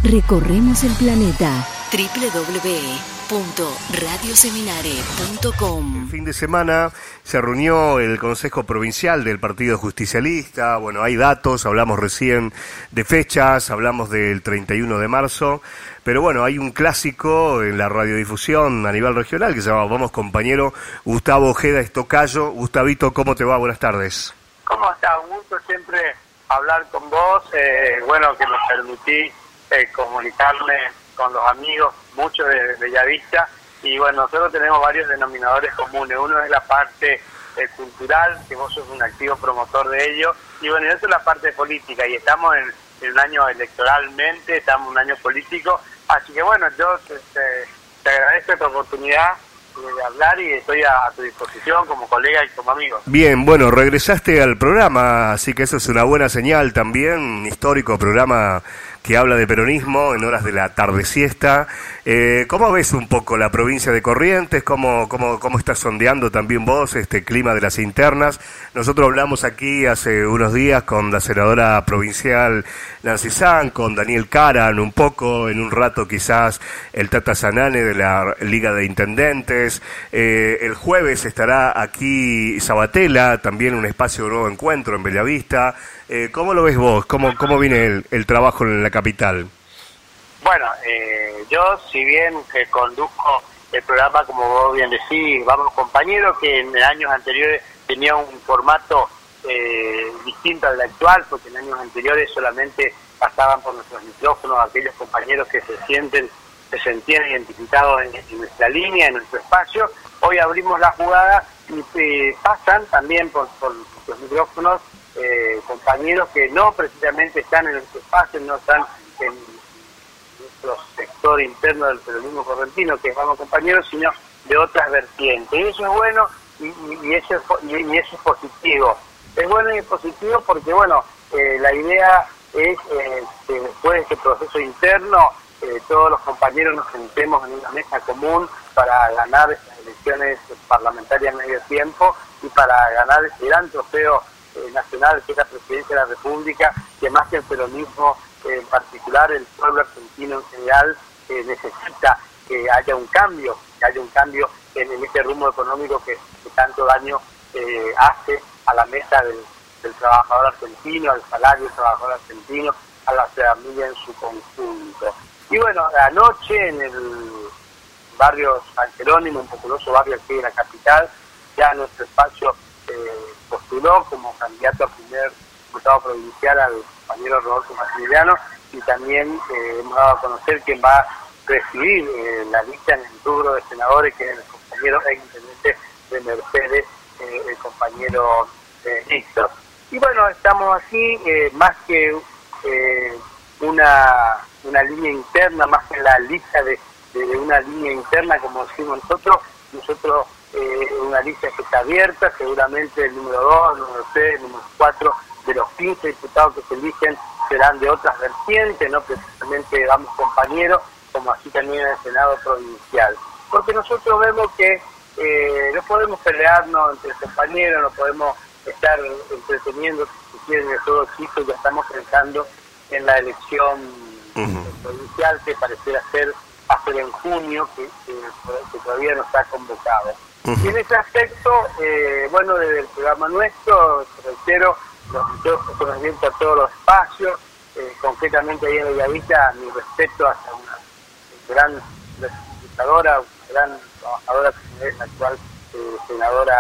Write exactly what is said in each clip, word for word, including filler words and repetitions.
Recorremos el planeta. doble u doble u doble u punto radio seminare punto com. El fin de semana se reunió el Consejo Provincial del Partido Justicialista. Bueno, hay datos, hablamos recién de fechas, hablamos del treinta y uno de marzo, pero bueno, hay un clásico en la radiodifusión a nivel regional que se llama Vamos Compañero. Gustavo Ojeda Estocayo. Gustavito, ¿cómo te va? Buenas tardes. ¿Cómo estás? Un gusto siempre hablar con vos. Eh, bueno, que me permití eh, comunicarme con los amigos, muchos de Bellavista, y bueno, nosotros tenemos varios denominadores comunes. Uno es la parte eh, cultural, que vos sos un activo promotor de ello, y bueno, y eso es la parte política, y estamos en, en un año electoralmente, estamos en un año político, así que bueno, yo te, te, te agradezco esta oportunidad de hablar y estoy a, a tu disposición como colega y como amigo. Bien, bueno, regresaste al programa, así que eso es una buena señal también, histórico programa que habla de peronismo en horas de la tarde siesta. Eh, ¿Cómo ves un poco la provincia de Corrientes? ¿Cómo, cómo, cómo estás sondeando también vos este clima de las internas? Nosotros hablamos aquí hace unos días con la senadora provincial Nancy San, con Daniel Caran un poco, en un rato quizás el Tata Sanane de la Liga de Intendentes. Eh, el jueves estará aquí Sabatella, también un espacio de nuevo encuentro en Bellavista. Eh, ¿Cómo lo ves vos? ¿Cómo, cómo viene el, el trabajo en la capital? Bueno, eh, yo si bien que conduzco el programa, como vos bien decís, Vamos Compañeros, que en años anteriores tenía un formato eh, distinto al actual, porque en años anteriores solamente pasaban por nuestros micrófonos aquellos compañeros que se sienten, se sentían identificados en, en nuestra línea, en nuestro espacio. Hoy abrimos la jugada y eh, pasan también por, por nuestros micrófonos Eh, compañeros que no precisamente están en nuestro espacio, no están en nuestro sector interno del peronismo correntino, que es Vamos Compañeros, sino de otras vertientes. Y eso es bueno y, y, y, eso, es, y, y eso es positivo. Es bueno y es positivo porque, bueno, eh, la idea es eh, que después de este proceso interno, eh, todos los compañeros nos sentemos en una mesa común para ganar estas elecciones parlamentarias a medio tiempo y para ganar ese gran trofeo nacional, que es la presidencia de la República, que más que el peronismo eh, en particular, el pueblo argentino en general eh, necesita que haya un cambio, que haya un cambio en, en este rumbo económico que, que tanto daño eh, hace a la mesa del, del trabajador argentino, al salario del trabajador argentino, a la familia en su conjunto. Y bueno, anoche en el barrio San Jerónimo, un populoso barrio aquí en la capital, ya nuestro espacio Eh, postuló como candidato a primer diputado provincial al compañero Rodolfo Maximiliano, y también eh, hemos dado a conocer quién va a presidir eh, la lista en el rubro de senadores, que es el compañero ex intendente de Mercedes, eh, el compañero eh, Víctor. Y bueno, estamos aquí, eh, más que eh, una, una línea interna, más que la lista de, de, de una línea interna, como decimos nosotros, nosotros Eh, una lista que está abierta, seguramente el número dos, el número tres, el número cuatro de los quince diputados que se eligen serán de otras vertientes, no precisamente Vamos Compañeros, como así también en el Senado provincial. Porque nosotros vemos que eh, no podemos pelearnos entre compañeros, no podemos estar entreteniendo, si quieren, de todo chico, ya estamos pensando en la elección uh-huh. provincial, que pareciera ser hacer en junio, que, que, que todavía no está convocado. Uh-huh. Y en ese aspecto, eh, bueno, desde el programa nuestro, reitero, los reconocimientos a todos los espacios, eh, concretamente ahí en Bellavista, mi respeto hacia una gran legisladora, una gran trabajadora, que es la actual eh, senadora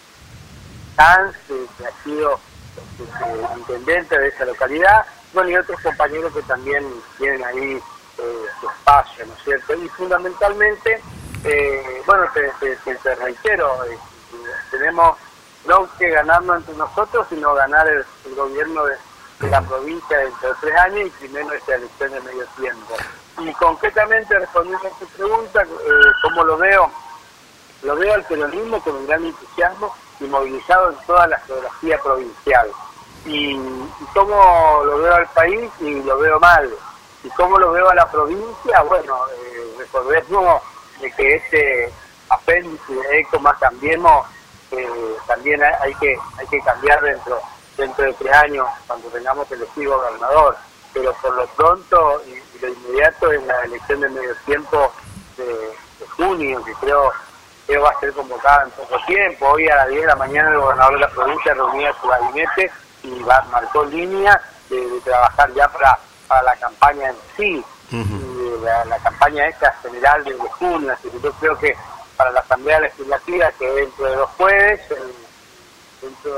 Sanz, eh, que ha sido eh, intendente de esa localidad, bueno, y otros compañeros que también tienen ahí eh, su espacio, ¿no es cierto? Y fundamentalmente, Eh, bueno, te, te, te, te reitero, eh, tenemos no que ganarnos entre nosotros, sino ganar el, el gobierno de, de la provincia dentro de tres años y primero esta elección de medio tiempo. Y concretamente, respondiendo a tu pregunta, eh, ¿cómo lo veo? Lo veo al peronismo con un gran entusiasmo y movilizado en toda la geografía provincial. Y, y cómo lo veo al país, y lo veo mal. Y cómo lo veo a la provincia, bueno, eh, recordemos de que este apéndice de ECO más Cambiemos, eh, también hay que hay que cambiar dentro dentro de tres años, cuando tengamos elegido gobernador, pero por lo pronto y, y lo inmediato inmediato es la elección de medio tiempo de, de junio, que creo que va a ser convocada en poco tiempo. Hoy a las diez de la mañana el gobernador de la provincia reunía su gabinete y va, marcó línea de, de trabajar ya para, para la campaña en sí, uh-huh. y la, la campaña esta general de, de junio. Así que yo creo que para la Asamblea Legislativa, que dentro de dos jueves, el, dentro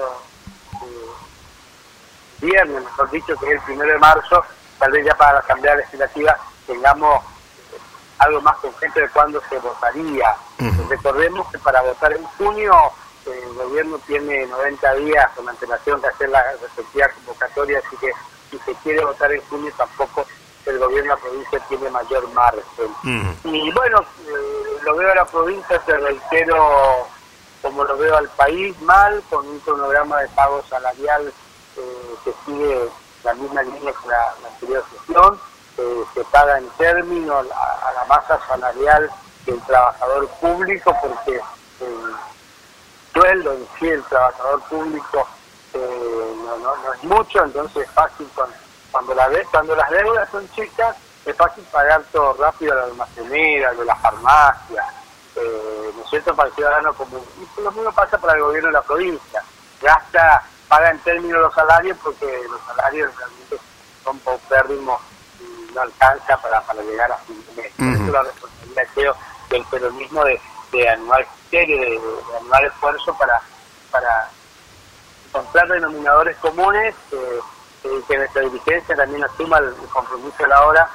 de viernes, mejor dicho, que es el primero de marzo, tal vez ya para la Asamblea Legislativa tengamos algo más concreto de cuándo se votaría. Uh-huh. Recordemos que para votar en junio el gobierno tiene noventa días con antelación de hacer la respectiva convocatoria, así que si se quiere votar en junio tampoco el gobierno de la provincia tiene mayor margen. Uh-huh. Y bueno, eh, lo veo a la provincia, te reitero, como lo veo al país, mal, con un cronograma de pago salarial eh, que sigue la misma línea que la, la anterior gestión. Eh, se paga en términos a, a la masa salarial del trabajador público, porque el sueldo en sí del trabajador público eh, no, no, no es mucho, entonces es fácil cuando, cuando, la de, cuando las deudas son chicas, es fácil pagar todo rápido a la almacenera, de la farmacia, eh, ¿no es cierto?, para el ciudadano común. Y lo mismo pasa para el gobierno de la provincia, gasta, paga en términos los salarios, porque los salarios realmente son paupérrimos, no alcanza para, para llegar a fin de mes. Uh-huh. Por eso la responsabilidad, creo, del peronismo de, de anual criterio, de, de anual esfuerzo para, para encontrar denominadores comunes, eh, eh, que nuestra dirigencia también asuma el, el compromiso de la hora,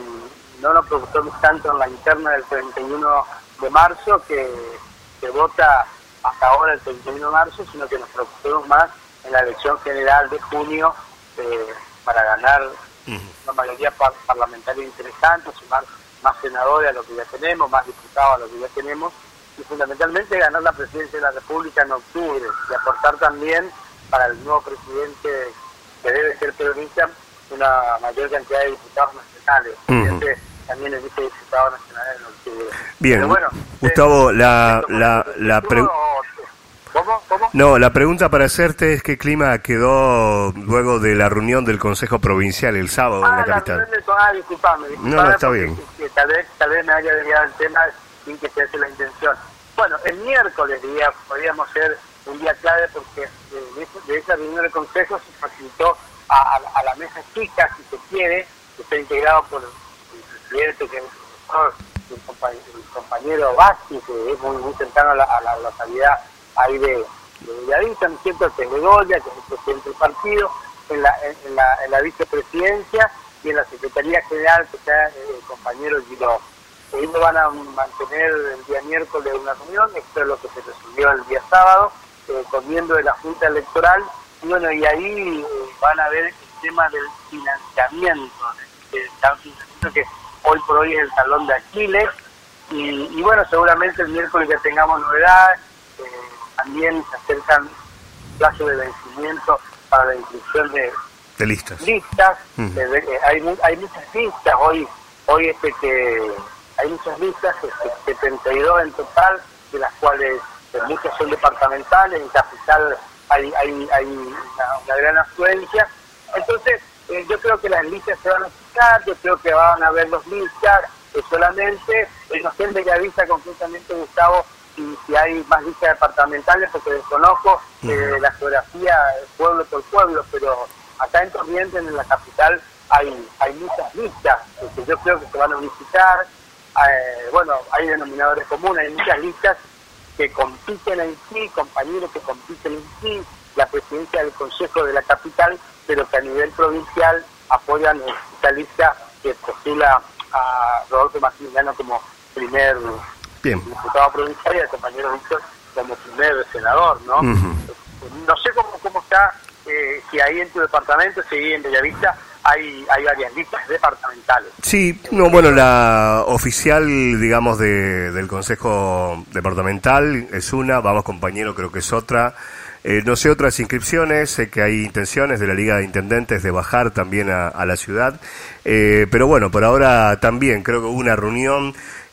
y no nos preocupemos tanto en la interna del treinta y uno de marzo, que, que vota hasta ahora el treinta y uno de marzo, sino que nos preocupemos más en la elección general de junio, eh, para ganar una mayoría par parlamentaria interesante, sumar más senadores a lo que ya tenemos, más diputados a lo que ya tenemos, y fundamentalmente ganar la presidencia de la República en octubre, y aportar también para el nuevo presidente, que debe ser peronista, una mayor cantidad de diputados nacionales. Uh-huh. También el vicediputado nacional en octubre. Bien, bueno, Gustavo, la, la, la pregunta... ¿Cómo? ¿Cómo? No, la pregunta para hacerte es qué clima quedó luego de la reunión del Consejo Provincial el sábado ah, en la capital. La del, ah, disculpame, disculpame. No, no, está bien. Que, que tal, vez, tal vez me haya desviado el tema sin que se hace la intención. Bueno, el miércoles día podríamos ser un día clave, porque de, de esa reunión del Consejo se facilitó a, a, a la mesa chica, si se quiere, que está integrado por el presidente, que es el profesor, el compañero, el compañero Vázquez, que es muy, muy cercano a la, a la localidad ahí de, de Bellavista, ¿no es cierto?, que es Begoña, que es el presidente del partido, en la, en la, en la vicepresidencia y en la Secretaría General, que está el compañero Giró. Ellos van a mantener el día miércoles una reunión, esto es lo que se resolvió el día sábado, eh, con miembros de la Junta Electoral, y bueno, y ahí eh, van a ver el tema del financiamiento, del financiamiento que hoy por hoy es el talón de Aquiles, y, y bueno, seguramente el miércoles ya tengamos novedades. Eh, también se acercan plazos de vencimiento para la inscripción de, de listas. listas. Uh-huh. eh, eh, hay, hay muchas listas, hoy hoy este que hay muchas listas, este, setenta y dos en total, de las cuales eh, muchas son departamentales, en Capital hay, hay, hay una, una gran afluencia. Entonces, eh, yo creo que las listas se van a fijar, yo creo que van a haber dos listas, eh, solamente, eh, no sé en Bellavista concretamente, Gustavo, si, si hay más listas departamentales, porque desconozco eh, uh-huh. la geografía pueblo por pueblo, pero acá en Corrientes, en la capital, hay hay muchas listas que yo creo que se van a unificar. Eh, bueno, hay denominadores comunes, hay muchas listas que compiten en sí, compañeros que compiten en sí, la presidencia del Consejo de la capital, pero que a nivel provincial apoyan esta lista que postula a Rodolfo Maximiliano como primer Bien. diputado provincial y al compañero Víctor como primer senador, ¿no? Uh-huh. No sé cómo, cómo está, eh, si ahí en tu departamento, si ahí en Bellavista hay hay varias listas departamentales. Sí, no, bueno, la oficial, digamos, de, del Consejo Departamental es una, vamos compañero, creo que es otra. Eh, no sé otras inscripciones, sé que hay intenciones de la Liga de Intendentes de bajar también a, a la ciudad, eh, pero bueno, por ahora también creo que hubo una reunión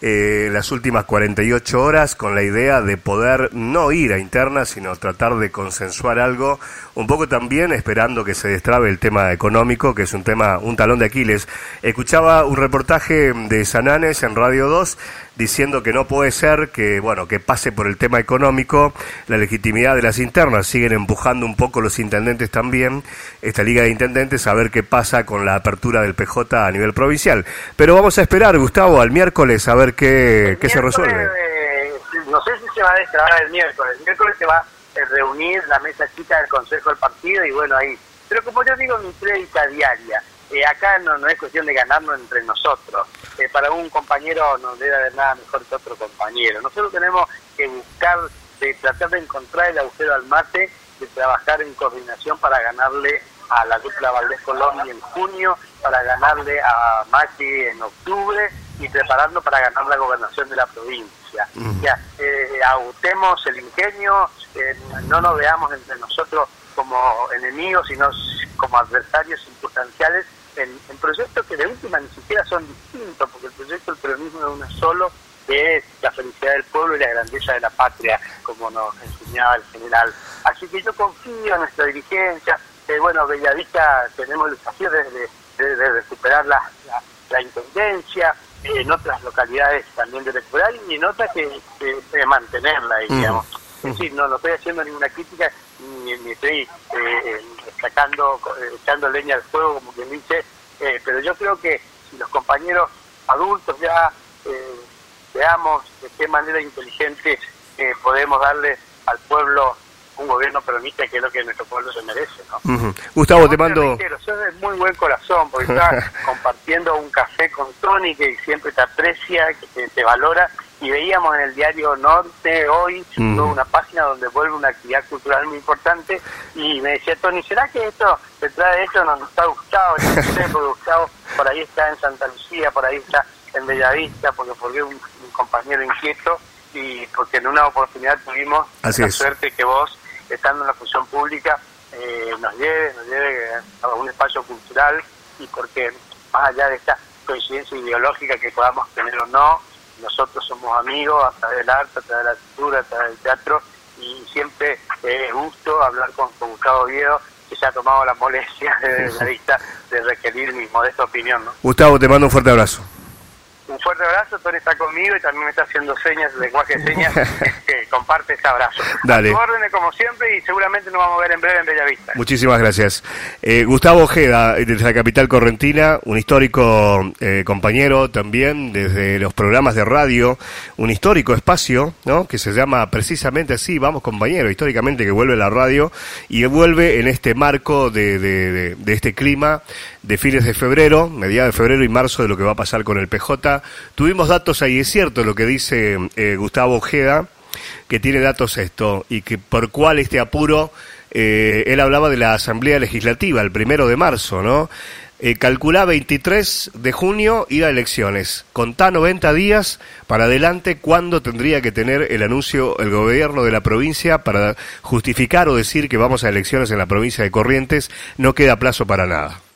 eh, las últimas cuarenta y ocho horas con la idea de poder no ir a interna, sino tratar de consensuar algo, un poco también esperando que se destrabe el tema económico, que es un tema, un talón de Aquiles. Escuchaba un reportaje de Sananes en Radio dos diciendo que no puede ser que, bueno, que pase por el tema económico la legitimidad de las internas. Siguen empujando un poco los intendentes también, esta liga de intendentes, a ver qué pasa con la apertura del P J a nivel provincial. Pero vamos a esperar, Gustavo, al miércoles a ver qué, qué se resuelve. Eh, no sé si se va a destrabar el miércoles. El miércoles se va a reunir la mesa chica del Consejo del Partido y bueno, ahí. Pero como yo digo, mi crédita diaria. Eh, acá no, no es cuestión de ganarnos entre nosotros. Eh, para un compañero no debe haber nada mejor que otro compañero. Nosotros tenemos que buscar, de tratar de encontrar el agujero al mate, de trabajar en coordinación para ganarle a la dupla Valdés Colombia en junio, para ganarle a Macri en octubre y prepararnos para ganar la gobernación de la provincia. Mm. Ya, eh, agotemos el ingenio, eh, no nos veamos entre nosotros como enemigos, sino como adversarios circunstanciales en, en proyectos que de última ni siquiera son distintos, porque el proyecto del peronismo es uno solo, que es la felicidad del pueblo y la grandeza de la patria, como nos enseñaba el general. Así que yo confío en nuestra dirigencia. Eh, bueno, Bellavista tenemos el desafío de, de, de, de recuperar la, la, la intendencia, eh, en otras localidades también de recuperar y en otras que, que de mantenerla, digamos. Mm. Es decir, no, no estoy haciendo ninguna crítica ni, ni estoy eh, sacando, eh, echando leña al fuego, como quien dice, eh, pero yo creo que si los compañeros adultos ya eh, veamos de qué manera inteligente eh, podemos darle al pueblo un gobierno peronista, que es lo que nuestro pueblo se merece, ¿no? Uh-huh. Gustavo, te mando... Eso es de muy buen corazón, porque está compartiendo un café con Tony, que siempre te aprecia, que te, te valora, y veíamos en el diario Norte hoy uh-huh. una página donde vuelve una actividad cultural muy importante, y me decía Tony, ¿será que esto, detrás de esto nos está Gustavo? No sé, porque Gustavo por ahí está en Santa Lucía, por ahí está en Bellavista, porque porque un, un compañero inquieto, y porque en una oportunidad tuvimos Así la es. suerte que vos, estando en la función pública, eh, nos lleve, nos lleve a un espacio cultural, y porque más allá de esta coincidencia ideológica que podamos tener o no, nosotros somos amigos a través del arte, a través de la cultura, a través del teatro, y siempre es gusto hablar con, con Gustavo Oviedo, que se ha tomado la molestia de la vista de requerir mi modesta opinión, ¿no? Gustavo, te mando un fuerte abrazo. Un fuerte abrazo, Tony está conmigo y también me está haciendo señas, lenguaje de señas, que comparte ese abrazo. Dale. A tu órdenes como siempre, y seguramente nos vamos a ver en breve en Bellavista. Muchísimas gracias. Eh, Gustavo Ojeda, desde la capital correntina, un histórico eh, compañero también desde los programas de radio, un histórico espacio, ¿no?, que se llama precisamente así, Vamos Compañero, históricamente, que vuelve la radio y vuelve en este marco de, de, de, de este clima de fines de febrero, mediados de febrero y marzo, de lo que va a pasar con el P J. Tuvimos datos ahí, es cierto lo que dice eh, Gustavo Ojeda, que tiene datos esto, y que por cuál este apuro, eh, él hablaba de la Asamblea Legislativa, el primero de marzo, ¿no? Eh, calculá veintitrés de junio ir a elecciones, contá noventa días para adelante cuándo tendría que tener el anuncio el gobierno de la provincia para justificar o decir que vamos a elecciones en la provincia de Corrientes. No queda plazo para nada.